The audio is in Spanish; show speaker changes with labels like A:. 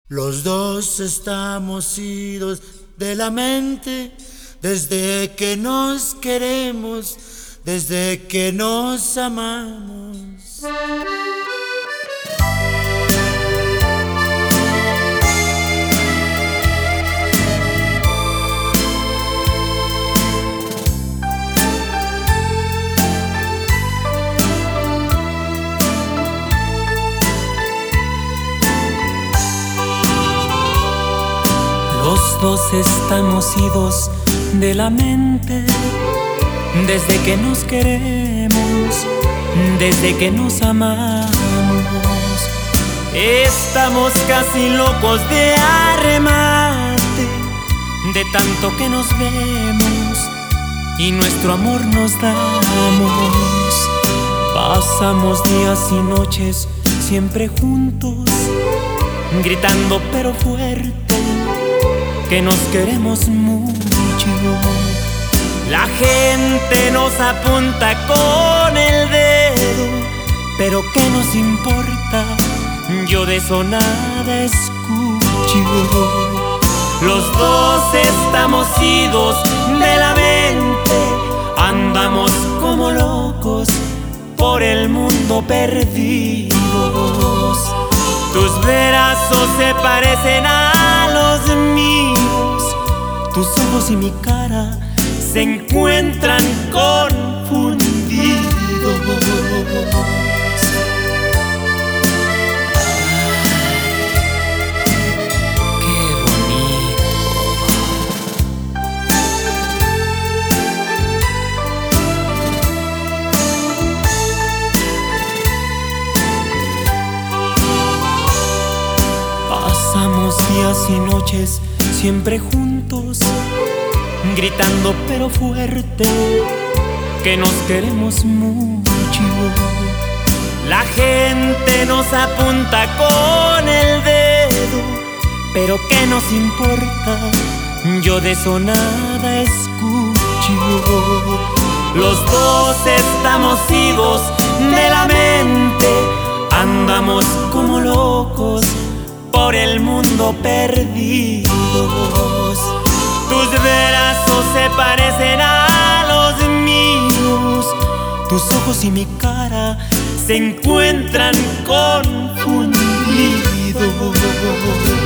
A: Los dos estamos idos de la mente desde que nos queremos, desde que nos amamos.
B: Los dos estamos idos de la mente desde que nos queremos, desde que nos amamos. Estamos casi locos de arremate, de tanto que nos vemos y nuestro amor nos damos. Pasamos días y noches siempre juntos, gritando pero fuerte que nos queremos mucho. La gente nos apunta con el dedo, pero ¿qué nos importa? Yo de eso nada escucho. Los dos estamos idos de la mente, andamos como locos por el mundo perdidos. Tus brazos se parecen a los míos, tus ojos y mi cara se encuentran confundidos. ¡Qué bonito! Pasamos días y noches siempre juntos, gritando pero fuerte que nos queremos mucho. La gente nos apunta con el dedo, pero ¿qué nos importa? Yo de eso nada escucho. Los dos estamos idos de la mente, andamos como locos por el mundo perdidos. Tus brazos se parecen a los míos, tus ojos y mi cara se encuentran confundidos.